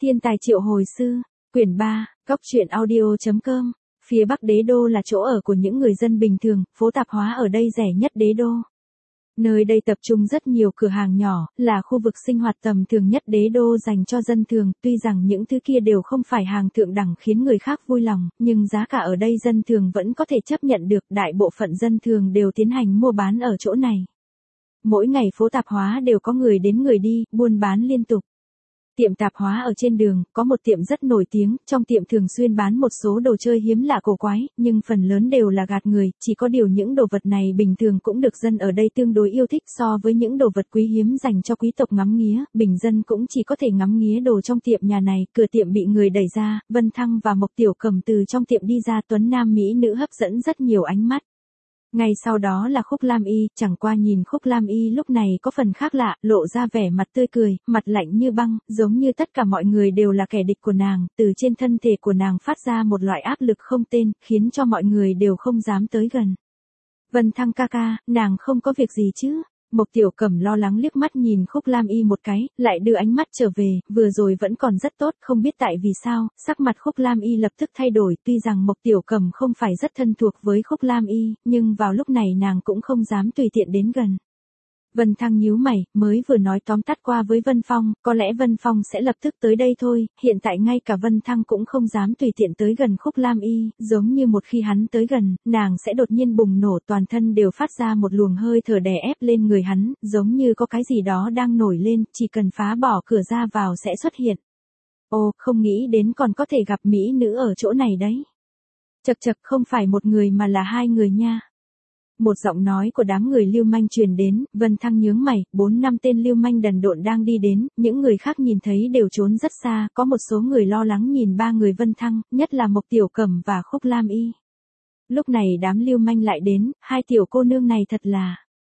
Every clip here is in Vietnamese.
Thiên tài triệu hồi sư, quyển 3, Cóc truyện audio.com. Phía Bắc Đế Đô là chỗ ở của những người dân bình thường, phố tạp hóa ở đây rẻ nhất Đế Đô. Nơi đây tập trung rất nhiều cửa hàng nhỏ, là khu vực sinh hoạt tầm thường nhất Đế Đô dành cho dân thường, tuy rằng những thứ kia đều không phải hàng thượng đẳng khiến người khác vui lòng, nhưng giá cả ở đây dân thường vẫn có thể chấp nhận được, đại bộ phận dân thường đều tiến hành mua bán ở chỗ này. Mỗi ngày phố tạp hóa đều có người đến người đi, buôn bán liên tục. Tiệm tạp hóa ở trên đường, có một tiệm rất nổi tiếng, trong tiệm thường xuyên bán một số đồ chơi hiếm lạ cổ quái, nhưng phần lớn đều là gạt người, chỉ có điều những đồ vật này bình thường cũng được dân ở đây tương đối yêu thích so với những đồ vật quý hiếm dành cho quý tộc ngắm nghía, bình dân cũng chỉ có thể ngắm nghía đồ trong tiệm nhà này, cửa tiệm bị người đẩy ra, Vân Thăng và Mộc Tiểu Cẩm từ trong tiệm đi ra, tuấn nam mỹ nữ hấp dẫn rất nhiều ánh mắt. Ngay sau đó là Khúc Lam Y, chẳng qua nhìn Khúc Lam Y lúc này có phần khác lạ, lộ ra vẻ mặt tươi cười, mặt lạnh như băng, giống như tất cả mọi người đều là kẻ địch của nàng, từ trên thân thể của nàng phát ra một loại áp lực không tên, khiến cho mọi người đều không dám tới gần. Vân Thăng ca ca, nàng không có việc gì chứ? Mộc Tiểu Cẩm lo lắng liếc mắt nhìn Khúc Lam Y một cái, lại đưa ánh mắt trở về, vừa rồi vẫn còn rất tốt, không biết tại vì sao, sắc mặt Khúc Lam Y lập tức thay đổi, tuy rằng Mộc Tiểu Cẩm không phải rất thân thuộc với Khúc Lam Y, nhưng vào lúc này nàng cũng không dám tùy tiện đến gần. Vân Thăng nhíu mày, mới vừa nói tóm tắt qua với Vân Phong, có lẽ Vân Phong sẽ lập tức tới đây thôi, hiện tại ngay cả Vân Thăng cũng không dám tùy tiện tới gần Khúc Lam Y, giống như một khi hắn tới gần, nàng sẽ đột nhiên bùng nổ, toàn thân đều phát ra một luồng hơi thở đè ép lên người hắn, giống như có cái gì đó đang nổi lên, chỉ cần phá bỏ cửa ra vào sẽ xuất hiện. Ồ, không nghĩ đến còn có thể gặp mỹ nữ ở chỗ này đấy. Chậc chậc, không phải một người mà là hai người nha. Một giọng nói của đám người lưu manh truyền đến, Vân Thăng nhướng mày, 4-5 tên lưu manh đần độn đang đi đến, những người khác nhìn thấy đều trốn rất xa, có một số người lo lắng nhìn ba người Vân Thăng, nhất là Mộc Tiểu Cẩm và Khúc Lam Y. Lúc này đám lưu manh lại đến, hai tiểu cô nương này thật là...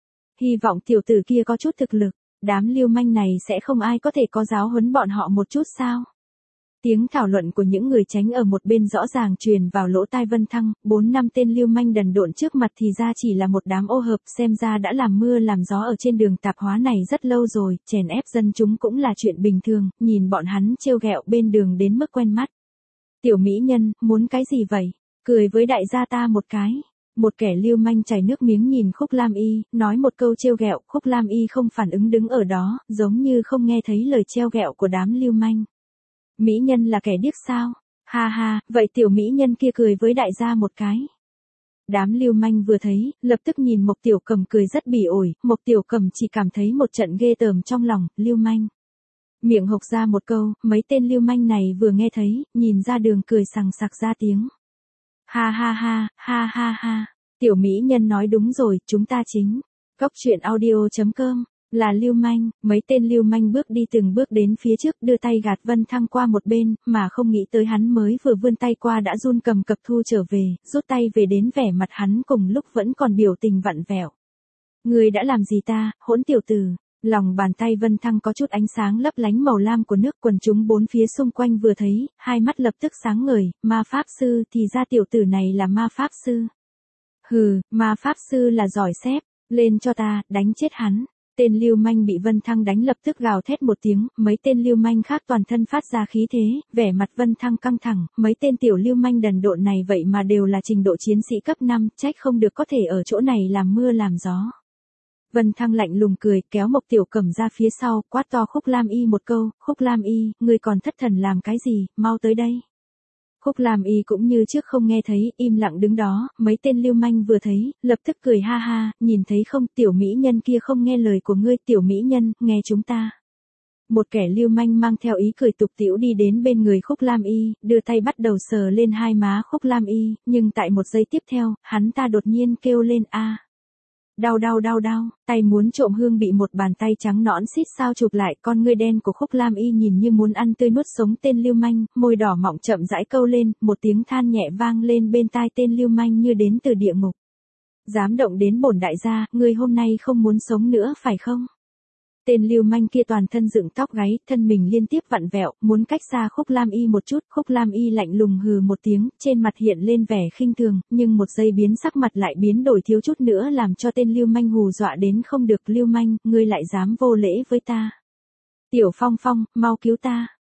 Hy vọng tiểu tử kia có chút thực lực, đám lưu manh này sẽ không ai có thể có giáo huấn bọn họ một chút sao? Tiếng thảo luận của những người tránh ở một bên rõ ràng truyền vào lỗ tai Vân Thăng, 4-5 tên lưu manh đần độn trước mặt thì ra chỉ là một đám ô hợp, xem ra đã làm mưa làm gió ở trên đường tạp hóa này rất lâu rồi, chèn ép dân chúng cũng là chuyện bình thường, nhìn bọn hắn trêu ghẹo bên đường đến mức quen mắt. Tiểu mỹ nhân, muốn cái gì vậy? Cười với đại gia ta một cái. Một kẻ lưu manh chảy nước miếng nhìn Khúc Lam Y, nói một câu trêu ghẹo, Khúc Lam Y không phản ứng đứng ở đó, giống như không nghe thấy lời trêu ghẹo của đám lưu manh. Mỹ nhân là kẻ điếc sao? Ha ha, vậy tiểu mỹ nhân kia cười với đại gia một cái. Đám lưu manh vừa thấy, lập tức nhìn Mộc Tiểu Cẩm cười rất bỉ ổi, Mộc Tiểu Cẩm chỉ cảm thấy một trận ghê tởm trong lòng, lưu manh. Miệng hộc ra một câu, mấy tên lưu manh này vừa nghe thấy, nhìn ra đường cười sằng sặc ra tiếng. Ha ha ha, ha ha ha, tiểu mỹ nhân nói đúng rồi, chúng ta chính. Cóc truyện audio.com. Là lưu manh, mấy tên lưu manh bước đi từng bước đến phía trước đưa tay gạt Vân Thăng qua một bên, mà không nghĩ tới hắn mới vừa vươn tay qua đã run cầm cập thu trở về, rút tay về đến vẻ mặt hắn cùng lúc vẫn còn biểu tình vặn vẹo. Người đã làm gì ta, hỗn tiểu tử? Lòng bàn tay Vân Thăng có chút ánh sáng lấp lánh màu lam của nước, quần chúng bốn phía xung quanh vừa thấy, hai mắt lập tức sáng ngời, ma pháp sư, thì ra tiểu tử này là ma pháp sư. Hừ, ma pháp sư là giỏi xếp, lên cho ta, đánh chết hắn. Tên lưu manh bị Vân Thăng đánh lập tức gào thét một tiếng, mấy tên lưu manh khác toàn thân phát ra khí thế, vẻ mặt Vân Thăng căng thẳng, mấy tên tiểu lưu manh đần độn này vậy mà đều là trình độ chiến sĩ cấp 5, trách không được có thể ở chỗ này làm mưa làm gió. Vân Thăng lạnh lùng cười, kéo Mộc Tiểu Cẩm ra phía sau, quát to Khúc Lam Y một câu, Khúc Lam Y, ngươi còn thất thần làm cái gì, mau tới đây. Khúc Lam Y cũng như trước không nghe thấy, im lặng đứng đó, mấy tên lưu manh vừa thấy, lập tức cười ha ha, nhìn thấy không, tiểu mỹ nhân kia không nghe lời của ngươi, tiểu mỹ nhân, nghe chúng ta. Một kẻ lưu manh mang theo ý cười tục tĩu đi đến bên người Khúc Lam Y, đưa tay bắt đầu sờ lên hai má Khúc Lam Y, nhưng tại một giây tiếp theo, hắn ta đột nhiên kêu lên a. Đau đau đau đau, tay muốn trộm hương bị một bàn tay trắng nõn xít sao chụp lại, con ngươi đen của Khúc Lam Y nhìn như muốn ăn tươi nuốt sống tên lưu manh, môi đỏ mọng chậm rãi câu lên, một tiếng than nhẹ vang lên bên tai tên lưu manh như đến từ địa ngục. Dám động đến bổn đại gia, ngươi hôm nay không muốn sống nữa phải không? Tên lưu manh kia toàn thân dựng tóc gáy, thân mình liên tiếp vặn vẹo, muốn cách xa Khúc Lam Y một chút, Khúc Lam Y lạnh lùng hừ một tiếng, trên mặt hiện lên vẻ khinh thường, nhưng một giây biến sắc mặt lại biến đổi thiếu chút nữa làm cho tên lưu manh hù dọa đến không được. Lưu manh, ngươi lại dám vô lễ với ta. Tiểu Phong Phong, mau cứu ta.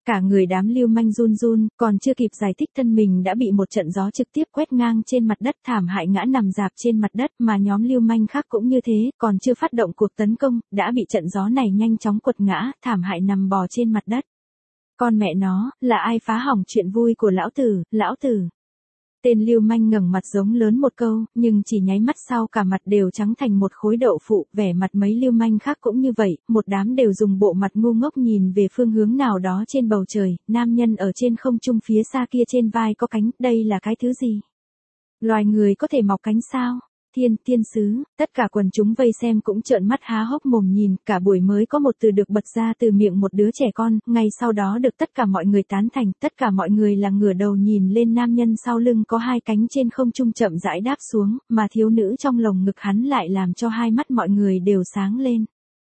Cả người đám lưu manh run run, còn chưa kịp giải thích thân mình đã bị một trận gió trực tiếp quét ngang trên mặt đất, thảm hại ngã nằm rạp trên mặt đất, mà nhóm lưu manh khác cũng như thế, còn chưa phát động cuộc tấn công, đã bị trận gió này nhanh chóng quật ngã, thảm hại nằm bò trên mặt đất. Con mẹ nó, là ai phá hỏng chuyện vui của lão tử, lão tử. Tên lưu manh ngẩng mặt giống lớn một câu, nhưng chỉ nháy mắt sau cả mặt đều trắng thành một khối đậu phụ, vẻ mặt mấy lưu manh khác cũng như vậy, một đám đều dùng bộ mặt ngu ngốc nhìn về phương hướng nào đó trên bầu trời, nam nhân ở trên không trung phía xa kia trên vai có cánh, đây là cái thứ gì? Loài người có thể mọc cánh sao? Thiên sứ, tất cả quần chúng vây xem cũng trợn mắt há hốc mồm nhìn, cả buổi mới có một từ được bật ra từ miệng một đứa trẻ con, ngay sau đó được tất cả mọi người tán thành, tất cả mọi người là ngửa đầu nhìn lên nam nhân sau lưng có hai cánh trên không trung chậm rãi đáp xuống, mà thiếu nữ trong lồng ngực hắn lại làm cho hai mắt mọi người đều sáng lên.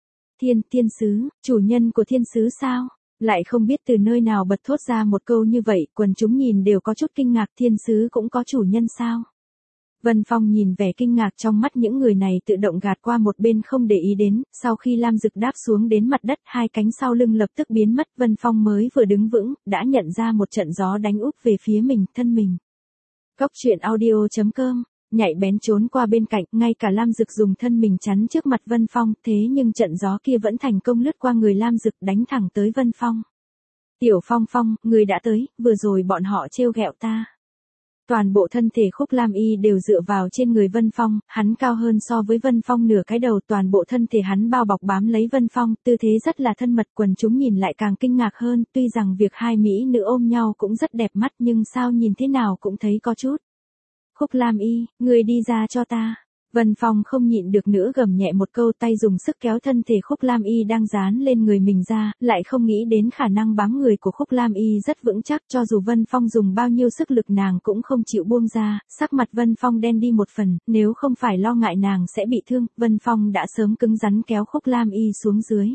Thiên sứ, chủ nhân của thiên sứ sao? Lại không biết từ nơi nào bật thốt ra một câu như vậy, quần chúng nhìn đều có chút kinh ngạc, thiên sứ cũng có chủ nhân sao? Vân Phong nhìn vẻ kinh ngạc trong mắt những người này tự động gạt qua một bên không để ý đến, sau khi Lam Dực đáp xuống đến mặt đất, hai cánh sau lưng lập tức biến mất, Vân Phong mới vừa đứng vững, đã nhận ra một trận gió đánh úp về phía mình, thân mình. Cốc truyện audio.com, nhạy bén trốn qua bên cạnh, ngay cả Lam Dực dùng thân mình chắn trước mặt Vân Phong, thế nhưng trận gió kia vẫn thành công lướt qua người Lam Dực đánh thẳng tới Vân Phong. Tiểu Phong Phong, người đã tới, vừa rồi bọn họ trêu ghẹo ta. Toàn bộ thân thể Khúc Lam Y đều dựa vào trên người Vân Phong, hắn cao hơn so với Vân Phong nửa cái đầu, toàn bộ thân thể hắn bao bọc bám lấy Vân Phong, tư thế rất là thân mật, quần chúng nhìn lại càng kinh ngạc hơn, tuy rằng việc hai mỹ nữ ôm nhau cũng rất đẹp mắt nhưng sao nhìn thế nào cũng thấy có chút. Khúc Lam Y, người đi ra cho ta. Vân Phong không nhịn được nữa gầm nhẹ một câu, tay dùng sức kéo thân thể Khúc Lam Y đang dán lên người mình ra, lại không nghĩ đến khả năng bám người của Khúc Lam Y rất vững chắc, cho dù Vân Phong dùng bao nhiêu sức lực nàng cũng không chịu buông ra, sắc mặt Vân Phong đen đi một phần, nếu không phải lo ngại nàng sẽ bị thương, Vân Phong đã sớm cứng rắn kéo Khúc Lam Y xuống dưới.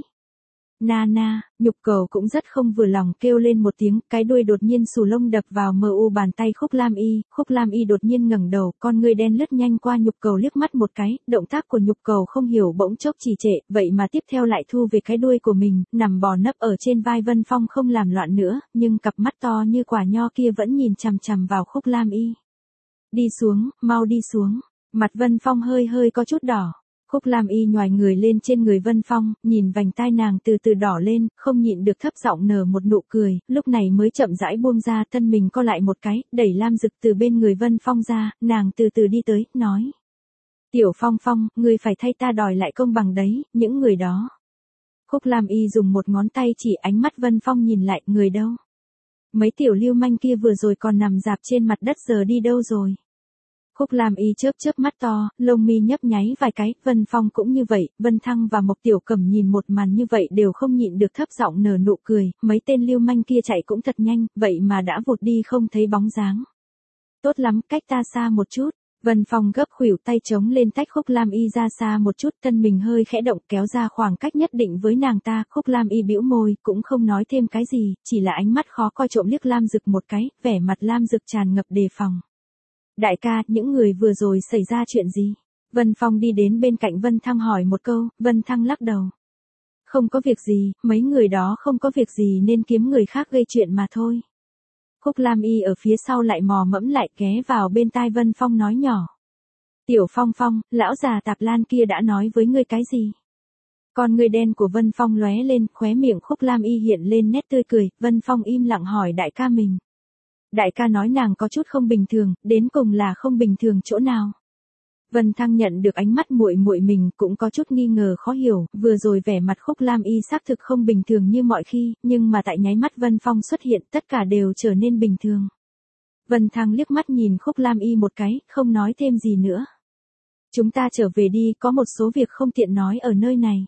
Na, nhục cầu cũng rất không vừa lòng, kêu lên một tiếng, cái đuôi đột nhiên xù lông đập vào bàn tay Khúc Lam Y đột nhiên ngẩng đầu, con ngươi đen lướt nhanh qua nhục cầu liếc mắt một cái, động tác của nhục cầu không hiểu bỗng chốc trì trệ, vậy mà tiếp theo lại thu về cái đuôi của mình, nằm bò nấp ở trên vai Vân Phong không làm loạn nữa, nhưng cặp mắt to như quả nho kia vẫn nhìn chằm chằm vào Khúc Lam Y. Đi xuống, mau đi xuống, mặt Vân Phong hơi có chút đỏ. Khúc Lam Y nhoài người lên trên người Vân Phong, nhìn vành tai nàng từ từ đỏ lên, không nhịn được thấp giọng nở một nụ cười, lúc này mới chậm rãi buông ra, thân mình co lại một cái, đẩy Lam Dực từ bên người Vân Phong ra, nàng từ từ đi tới, nói. Tiểu Phong Phong, ngươi phải thay ta đòi lại công bằng đấy, những người đó. Khúc Lam Y dùng một ngón tay chỉ, ánh mắt Vân Phong nhìn lại, người đâu? Mấy tiểu lưu manh kia vừa rồi còn nằm rạp trên mặt đất giờ đi đâu rồi? Khúc Lam Y chớp mắt to, lông mi nhấp nháy vài cái, Vân Phong cũng như vậy, Vân Thăng và Mộc Tiểu Cẩm nhìn một màn như vậy đều không nhịn được thấp giọng nở nụ cười, mấy tên lưu manh kia chạy cũng thật nhanh, vậy mà đã vụt đi không thấy bóng dáng. Tốt lắm, cách ta xa một chút. Vân Phong gấp khuỷu tay chống lên tách Khúc Lam Y ra xa một chút, thân mình hơi khẽ động kéo ra khoảng cách nhất định với nàng ta, Khúc Lam Y bĩu môi, cũng không nói thêm cái gì, chỉ là ánh mắt khó coi trộm liếc Lam Dực một cái, vẻ mặt Lam Dực tràn ngập đề phòng. Đại ca, những người vừa rồi xảy ra chuyện gì? Vân Phong đi đến bên cạnh Vân Thăng hỏi một câu, Vân Thăng lắc đầu. Không có việc gì, mấy người đó không có việc gì nên kiếm người khác gây chuyện mà thôi. Khúc Lam Y ở phía sau lại mò mẫm lại ghé vào bên tai Vân Phong nói nhỏ. Tiểu Phong Phong, lão già Tạp Lan kia đã nói với ngươi cái gì? Con ngươi đen của Vân Phong lóe lên, khóe miệng Khúc Lam Y hiện lên nét tươi cười, Vân Phong im lặng hỏi đại ca mình. Đại ca nói nàng có chút không bình thường, đến cùng là không bình thường chỗ nào? Vân Thăng nhận được ánh mắt muội muội mình cũng có chút nghi ngờ khó hiểu, vừa rồi vẻ mặt Khúc Lam Y xác thực không bình thường như mọi khi, nhưng mà tại nháy mắt Vân Phong xuất hiện tất cả đều trở nên bình thường. Vân Thăng liếc mắt nhìn Khúc Lam Y một cái, không nói thêm gì nữa. Chúng ta trở về đi, có một số việc không tiện nói ở nơi này.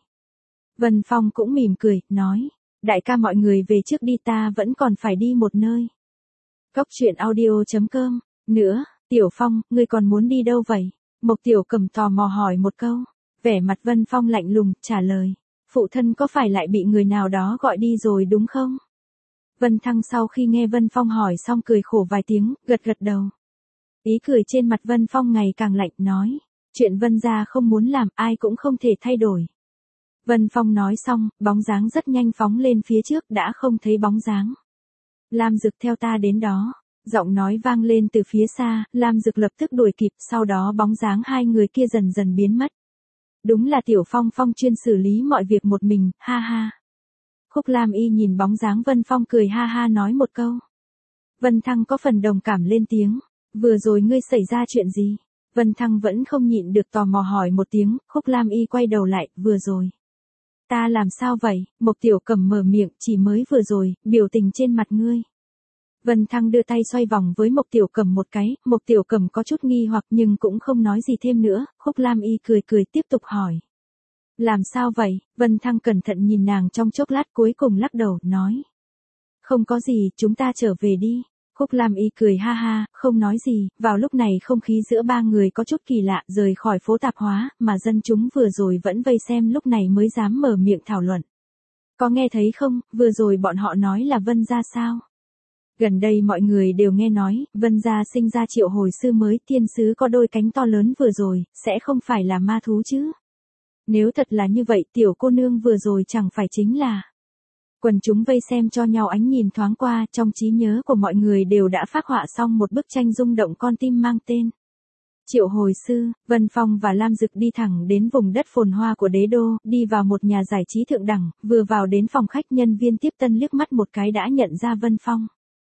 Vân Phong cũng mỉm cười, nói, đại ca mọi người về trước đi, ta vẫn còn phải đi một nơi. Cốc truyện audio.com, nữa, Tiểu Phong, ngươi còn muốn đi đâu vậy? Mộc Tiểu Cẩm tò mò hỏi một câu, vẻ mặt Vân Phong lạnh lùng, trả lời, phụ thân có phải lại bị người nào đó gọi đi rồi đúng không? Vân Thăng sau khi nghe Vân Phong hỏi xong cười khổ vài tiếng, gật đầu. Ý cười trên mặt Vân Phong ngày càng lạnh, nói, chuyện Vân gia không muốn làm, ai cũng không thể thay đổi. Vân Phong nói xong, bóng dáng rất nhanh phóng lên phía trước, đã không thấy bóng dáng. Lam Dực theo ta đến đó. Giọng nói vang lên từ phía xa, Lam Dực lập tức đuổi kịp, sau đó bóng dáng hai người kia dần dần biến mất. Đúng là Tiểu Phong Phong chuyên xử lý mọi việc một mình, ha ha. Khúc Lam Y nhìn bóng dáng Vân Phong cười ha ha nói một câu. Vân Thăng có phần đồng cảm lên tiếng. Vừa rồi ngươi xảy ra chuyện gì? Vân Thăng vẫn không nhịn được tò mò hỏi một tiếng, Khúc Lam Y quay đầu lại, vừa rồi. Ta làm sao vậy? Mộc Tiểu Cẩm mở miệng, chỉ mới vừa rồi, biểu tình trên mặt ngươi. Vân Thăng đưa tay xoay vòng với Mộc Tiểu Cẩm một cái, Mộc Tiểu Cẩm có chút nghi hoặc nhưng cũng không nói gì thêm nữa, Khúc Lam Y cười cười tiếp tục hỏi. Làm sao vậy? Vân Thăng cẩn thận nhìn nàng trong chốc lát cuối cùng lắc đầu, nói. Không có gì, chúng ta trở về đi. Khúc Lam Y cười ha ha, không nói gì, vào lúc này không khí giữa ba người có chút kỳ lạ, rời khỏi phố tạp hóa, mà dân chúng vừa rồi vẫn vây xem lúc này mới dám mở miệng thảo luận. Có nghe thấy không, vừa rồi bọn họ nói là Vân gia sao? Gần đây mọi người đều nghe nói, Vân gia sinh ra Triệu Hồi Sư mới, thiên sứ có đôi cánh to lớn vừa rồi, sẽ không phải là ma thú chứ? Nếu thật là như vậy, tiểu cô nương vừa rồi chẳng phải chính là... Quần chúng vây xem cho nhau ánh nhìn thoáng qua, trong trí nhớ của mọi người đều đã phác họa xong một bức tranh rung động con tim mang tên. Triệu Hồi Sư, Vân Phong và Lam Dực đi thẳng đến vùng đất phồn hoa của đế đô, đi vào một nhà giải trí thượng đẳng, vừa vào đến phòng khách nhân viên tiếp tân liếc mắt một cái đã nhận ra Vân Phong.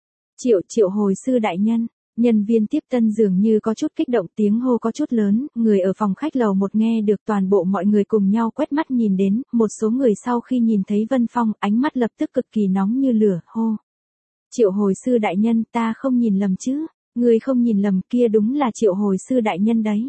Triệu Hồi Sư đại nhân. Nhân viên tiếp tân dường như có chút kích động, tiếng hô có chút lớn, người ở phòng khách lầu một nghe được, toàn bộ mọi người cùng nhau quét mắt nhìn đến, một số người sau khi nhìn thấy Vân Phong, ánh mắt lập tức cực kỳ nóng như lửa, hô. Triệu Hồi Sư đại nhân, ta không nhìn lầm chứ, người không nhìn lầm, kia đúng là Triệu Hồi Sư đại nhân đấy.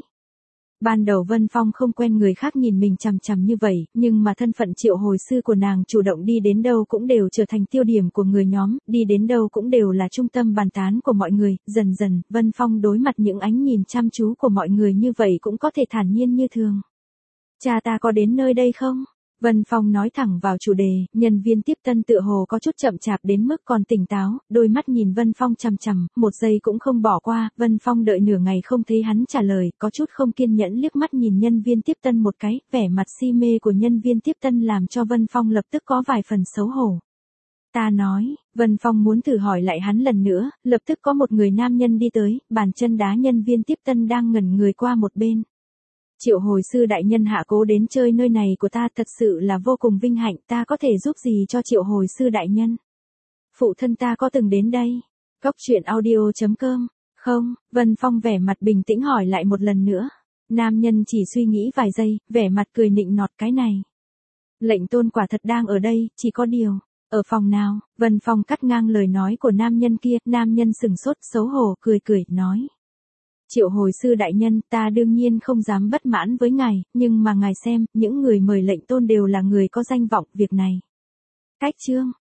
Ban đầu Vân Phong không quen người khác nhìn mình chằm chằm như vậy, nhưng mà thân phận Triệu Hồi Sư của nàng chủ động đi đến đâu cũng đều trở thành tiêu điểm của người nhóm, đi đến đâu cũng đều là trung tâm bàn tán của mọi người, dần dần, Vân Phong đối mặt những ánh nhìn chăm chú của mọi người như vậy cũng có thể thản nhiên như thường. Cha ta có đến nơi đây không? Vân Phong nói thẳng vào chủ đề, nhân viên tiếp tân tựa hồ có chút chậm chạp đến mức còn tỉnh táo, đôi mắt nhìn Vân Phong chằm chằm, một giây cũng không bỏ qua, Vân Phong đợi nửa ngày không thấy hắn trả lời, có chút không kiên nhẫn liếc mắt nhìn nhân viên tiếp tân một cái, vẻ mặt si mê của nhân viên tiếp tân làm cho Vân Phong lập tức có vài phần xấu hổ. Ta nói, Vân Phong muốn thử hỏi lại hắn lần nữa, lập tức có một người nam nhân đi tới, bàn chân đá nhân viên tiếp tân đang ngẩn người qua một bên. Triệu Hồi Sư đại nhân hạ cố đến chơi nơi này của ta, thật sự là vô cùng vinh hạnh, ta có thể giúp gì cho Triệu Hồi Sư đại nhân? Phụ thân ta có từng đến đây? Góc truyện audio.com. Không, Vân Phong vẻ mặt bình tĩnh hỏi lại một lần nữa. Nam nhân chỉ suy nghĩ vài giây, vẻ mặt cười nịnh nọt, cái này. Lệnh tôn quả thật đang ở đây, chỉ có điều. Ở phòng nào? Vân Phong cắt ngang lời nói của nam nhân kia, nam nhân sừng sốt xấu hổ cười cười, nói. Triệu Hồi Sư đại nhân, ta đương nhiên không dám bất mãn với ngài, nhưng mà ngài xem, những người mời lệnh tôn đều là người có danh vọng, việc này. Cách chương.